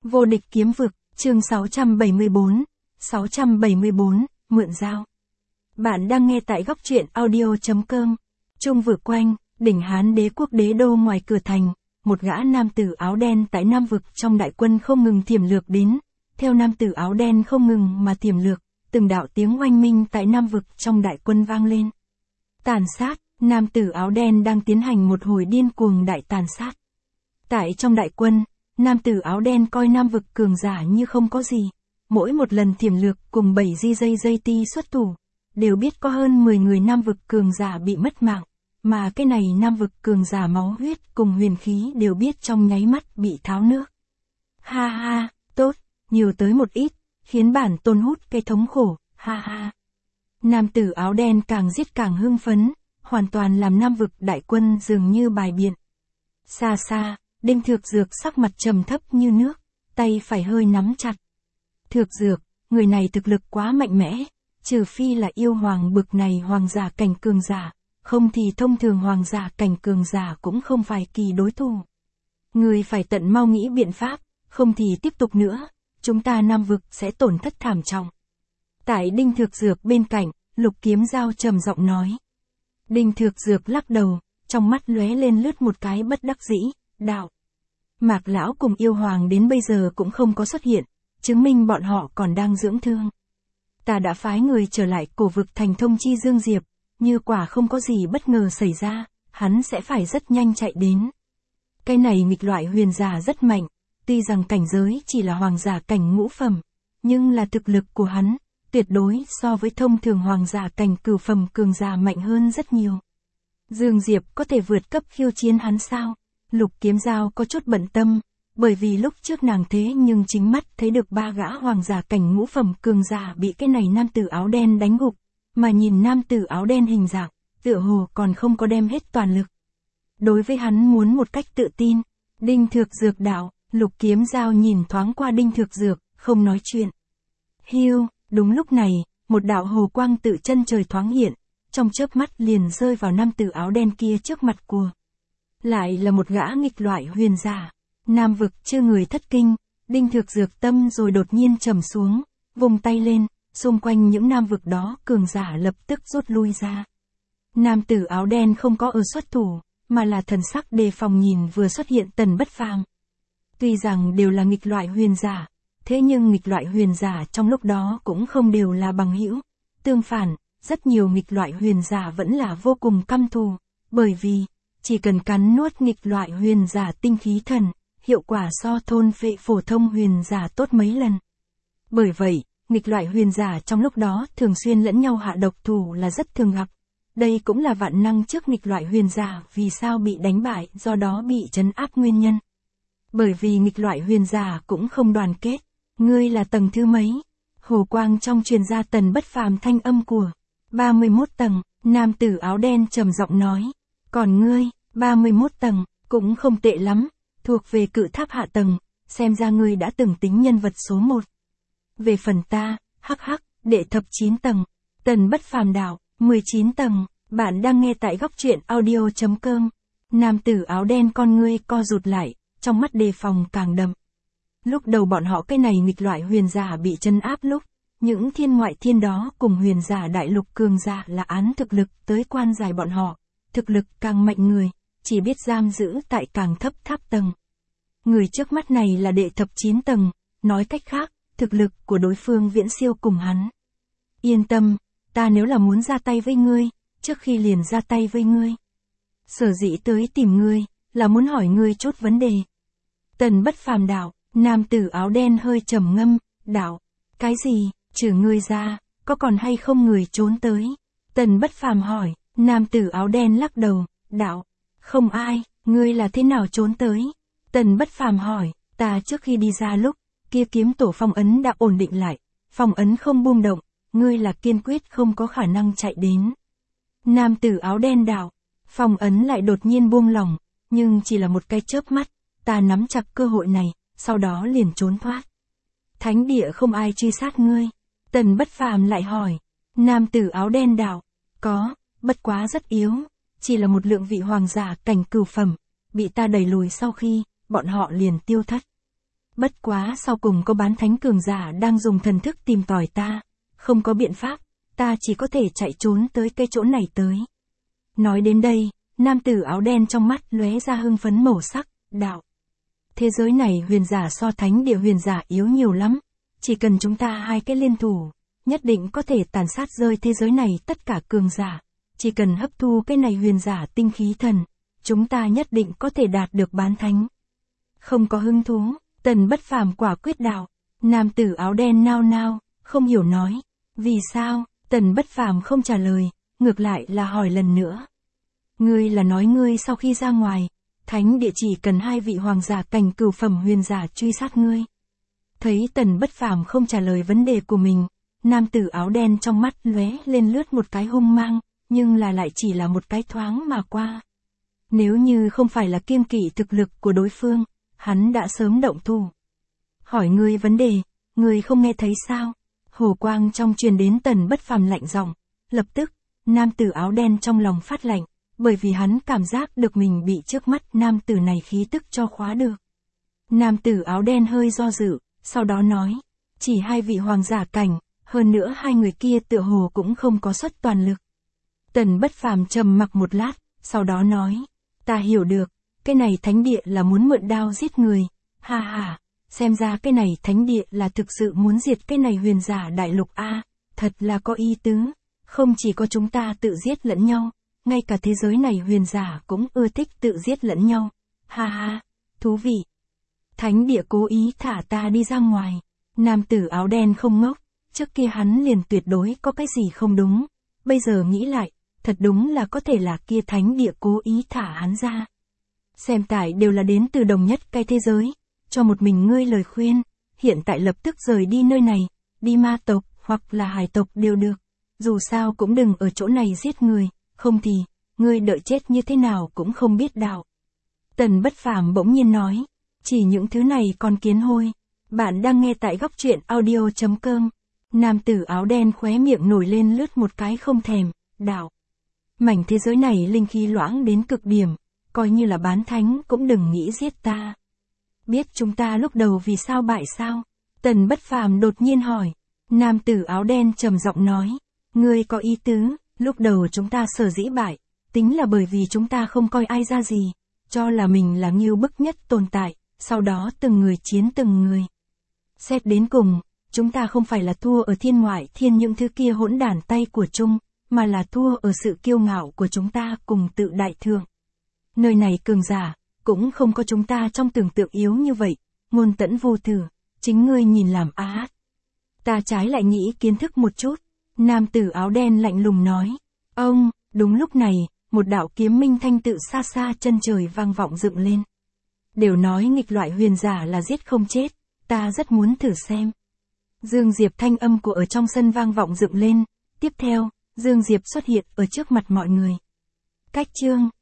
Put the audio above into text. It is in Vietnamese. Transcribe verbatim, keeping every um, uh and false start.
Vô địch kiếm vực, chương sáu trăm bảy mươi tư, sáu trăm bảy mươi tư, mượn dao. Bạn đang nghe tại góc truyện audio.com. Trung vực quanh, đỉnh Hán đế quốc đế đô ngoài cửa thành, một gã nam tử áo đen tại Nam vực trong đại quân không ngừng thiểm lược đến. Theo nam tử áo đen không ngừng mà thiểm lược, từng đạo tiếng oanh minh tại Nam vực trong đại quân vang lên. Tàn sát, nam tử áo đen đang tiến hành một hồi điên cuồng đại tàn sát. Tại trong đại quân, nam tử áo đen coi Nam vực cường giả như không có gì. Mỗi một lần thiểm lược cùng bảy di dây dây ti xuất thủ, đều biết có hơn mười người Nam vực cường giả bị mất mạng. Mà cái này Nam vực cường giả máu huyết cùng huyền khí đều biết trong nháy mắt bị tháo nước. Ha ha, tốt, nhiều tới một ít, khiến bản tôn hút cây thống khổ, ha ha. Nam tử áo đen càng giết càng hưng phấn, hoàn toàn làm Nam vực đại quân dường như bài biện. Xa xa, Đinh Thược Dược sắc mặt trầm thấp như nước, tay phải hơi nắm chặt. Thược Dược, người này thực lực quá mạnh mẽ, trừ phi là yêu hoàng bực này hoàng giả cảnh cường giả, không thì thông thường hoàng giả cảnh cường giả cũng không phải kỳ đối thủ. Người phải tận mau nghĩ biện pháp, không thì tiếp tục nữa, chúng ta Nam vực sẽ tổn thất thảm trọng. Tại Đinh Thược Dược bên cạnh, Lục Kiếm Dao trầm giọng nói. Đinh Thược Dược lắc đầu, trong mắt lóe lên lướt một cái bất đắc dĩ, đạo. Mạc lão cùng yêu hoàng đến bây giờ cũng không có xuất hiện, chứng minh bọn họ còn đang dưỡng thương. Ta đã phái người trở lại cổ vực thành thông chi Dương Diệp, như quả không có gì bất ngờ xảy ra, hắn sẽ phải rất nhanh chạy đến. Cái này nghịch loại huyền giả rất mạnh, tuy rằng cảnh giới chỉ là hoàng giả cảnh ngũ phẩm, nhưng là thực lực của hắn, tuyệt đối so với thông thường hoàng giả cảnh cửu phẩm cường giả mạnh hơn rất nhiều. Dương Diệp có thể vượt cấp khiêu chiến hắn sao? Lục Kiếm Dao có chút bận tâm, bởi vì lúc trước nàng thế nhưng chính mắt thấy được ba gã hoàng giả cảnh ngũ phẩm cường giả bị cái này nam tử áo đen đánh gục, mà nhìn nam tử áo đen hình dạng, tựa hồ còn không có đem hết toàn lực. Đối với hắn muốn một cách tự tin, Đinh Thược Dược đạo, Lục Kiếm Dao nhìn thoáng qua Đinh Thược Dược, không nói chuyện. Hiu, đúng lúc này, một đạo hồ quang tự chân trời thoáng hiện, trong chớp mắt liền rơi vào nam tử áo đen kia trước mặt của. Lại là một gã nghịch loại huyền giả. Nam vực chưa người thất kinh, Đinh Thược Dược tâm rồi đột nhiên trầm xuống, vùng tay lên, xung quanh những nam vực đó cường giả lập tức rút lui ra. Nam tử áo đen không có ở xuất thủ, mà là thần sắc đề phòng nhìn vừa xuất hiện Tần Bất Phàm. Tuy rằng đều là nghịch loại huyền giả, thế nhưng nghịch loại huyền giả trong lúc đó cũng không đều là bằng hữu. Tương phản, rất nhiều nghịch loại huyền giả vẫn là vô cùng căm thù, bởi vì chỉ cần cắn nuốt nghịch loại huyền giả tinh khí thần, hiệu quả so thôn phệ phổ thông huyền giả tốt mấy lần. Bởi vậy, nghịch loại huyền giả trong lúc đó thường xuyên lẫn nhau hạ độc thủ là rất thường gặp. Đây cũng là vạn năng trước nghịch loại huyền giả vì sao bị đánh bại, do đó bị trấn áp nguyên nhân. Bởi vì nghịch loại huyền giả cũng không đoàn kết. Ngươi là tầng thứ mấy? Hồ quang trong truyền ra Tần Bất Phàm thanh âm của. ba mươi mốt tầng, nam tử áo đen trầm giọng nói. Còn ngươi, ba mươi mốt tầng, cũng không tệ lắm, thuộc về cự tháp hạ tầng, xem ra ngươi đã từng tính nhân vật số một. Về phần ta, hắc hắc, đệ thập chín tầng, Tần Bất Phàm đạo, mười chín tầng, bạn đang nghe tại góc truyện audio.com. Nam tử áo đen con ngươi co rụt lại, trong mắt đề phòng càng đậm. Lúc đầu bọn họ cái này nghịch loại huyền giả bị trấn áp lúc, những thiên ngoại thiên đó cùng huyền giả đại lục cường giả là án thực lực tới quan giải bọn họ, thực lực càng mạnh người, chỉ biết giam giữ tại càng thấp tháp tầng. Người trước mắt này là đệ thập chín tầng, nói cách khác, thực lực của đối phương viễn siêu cùng hắn. Yên tâm, ta nếu là muốn ra tay với ngươi, trước khi liền ra tay với ngươi. Sở dĩ tới tìm ngươi, là muốn hỏi ngươi chốt vấn đề. Tần Bất Phàm đạo, nam tử áo đen hơi trầm ngâm, đạo, cái gì, trừ ngươi ra, có còn hay không người trốn tới? Tần Bất Phàm hỏi, nam tử áo đen lắc đầu, đạo, không ai, ngươi là thế nào trốn tới? Tần Bất Phàm hỏi, ta trước khi đi ra lúc, kia kiếm tổ phong ấn đã ổn định lại, phong ấn không buông động, ngươi là kiên quyết không có khả năng chạy đến. Nam tử áo đen đạo, phong ấn lại đột nhiên buông lỏng, nhưng chỉ là một cái chớp mắt, ta nắm chặt cơ hội này, sau đó liền trốn thoát. Thánh địa không ai truy sát ngươi. Tần Bất Phàm lại hỏi, nam tử áo đen đạo, có, bất quá rất yếu, chỉ là một lượng vị hoàng giả cảnh cửu phẩm, bị ta đẩy lùi sau khi, bọn họ liền tiêu thất. Bất quá sau cùng có bán thánh cường giả đang dùng thần thức tìm tòi ta. Không có biện pháp, ta chỉ có thể chạy trốn tới cái chỗ này tới. Nói đến đây, nam tử áo đen trong mắt lóe ra hưng phấn màu sắc, đạo. Thế giới này huyền giả so thánh địa huyền giả yếu nhiều lắm. Chỉ cần chúng ta hai cái liên thủ, nhất định có thể tàn sát rơi thế giới này tất cả cường giả. Chỉ cần hấp thu cái này huyền giả tinh khí thần, chúng ta nhất định có thể đạt được bán thánh. Không có hứng thú, Tần Bất Phàm quả quyết đạo. Nam tử áo đen nao nao, không hiểu nói. Vì sao? Tần Bất Phàm không trả lời, ngược lại là hỏi lần nữa. Ngươi là nói ngươi sau khi ra ngoài, thánh địa chỉ cần hai vị hoàng giả cảnh cửu phẩm huyền giả truy sát ngươi. Thấy Tần Bất Phàm không trả lời vấn đề của mình, nam tử áo đen trong mắt lóe lên lướt một cái hung mang, nhưng là lại chỉ là một cái thoáng mà qua. Nếu như không phải là kiêng kỵ thực lực của đối phương, hắn đã sớm động thủ. Hỏi ngươi vấn đề, ngươi không nghe thấy sao? Hồ quang trong truyền đến Tần Bất Phàm lạnh giọng, lập tức, nam tử áo đen trong lòng phát lạnh, bởi vì hắn cảm giác được mình bị trước mắt nam tử này khí tức cho khóa được. Nam tử áo đen hơi do dự, sau đó nói, chỉ hai vị hoàng giả cảnh, hơn nữa hai người kia tựa hồ cũng không có xuất toàn lực. Tần Bất Phàm trầm mặc một lát, sau đó nói, ta hiểu được, cái này thánh địa là muốn mượn đao giết người, ha ha, xem ra cái này thánh địa là thực sự muốn diệt cái này huyền giả đại lục a, thật là có ý tứ, không chỉ có chúng ta tự giết lẫn nhau, ngay cả thế giới này huyền giả cũng ưa thích tự giết lẫn nhau, ha ha, thú vị. Thánh địa cố ý thả ta đi ra ngoài, nam tử áo đen không ngốc, trước kia hắn liền tuyệt đối có cái gì không đúng, bây giờ nghĩ lại, thật đúng là có thể là kia thánh địa cố ý thả hắn ra. Xem tải đều là đến từ đồng nhất cái thế giới, cho một mình ngươi lời khuyên, hiện tại lập tức rời đi nơi này, đi ma tộc, hoặc là hải tộc đều được, dù sao cũng đừng ở chỗ này giết người, không thì, ngươi đợi chết như thế nào cũng không biết đạo. Tần Bất Phàm bỗng nhiên nói, chỉ những thứ này còn kiến hôi. Bạn đang nghe tại góc truyện audio chấm com. Nam tử áo đen khóe miệng nổi lên lướt một cái không thèm, đạo. Mảnh thế giới này linh khí loãng đến cực điểm, coi như là bán thánh cũng đừng nghĩ giết ta. Biết chúng ta lúc đầu vì sao bại sao? Tần Bất Phàm đột nhiên hỏi. Nam tử áo đen trầm giọng nói, ngươi có ý tứ, lúc đầu chúng ta sở dĩ bại, tính là bởi vì chúng ta không coi ai ra gì, cho là mình là nghiêu bức nhất tồn tại, sau đó từng người chiến từng người. Xét đến cùng, chúng ta không phải là thua ở thiên ngoại thiên những thứ kia hỗn đản tay của chung, mà là thua ở sự kiêu ngạo của chúng ta cùng tự đại thượng. Nơi này cường giả, cũng không có chúng ta trong tưởng tượng yếu như vậy, ngôn tẫn vô thử, chính ngươi nhìn làm á. Ta trái lại nghĩ kiến thức một chút, nam tử áo đen lạnh lùng nói, ông, đúng lúc này, một đạo kiếm minh thanh tự xa xa chân trời vang vọng dựng lên. Đều nói nghịch loại huyền giả là giết không chết, ta rất muốn thử xem. Dương Diệp thanh âm của ở trong sân vang vọng dựng lên, tiếp theo, Dương Diệp xuất hiện ở trước mặt mọi người. Cách chương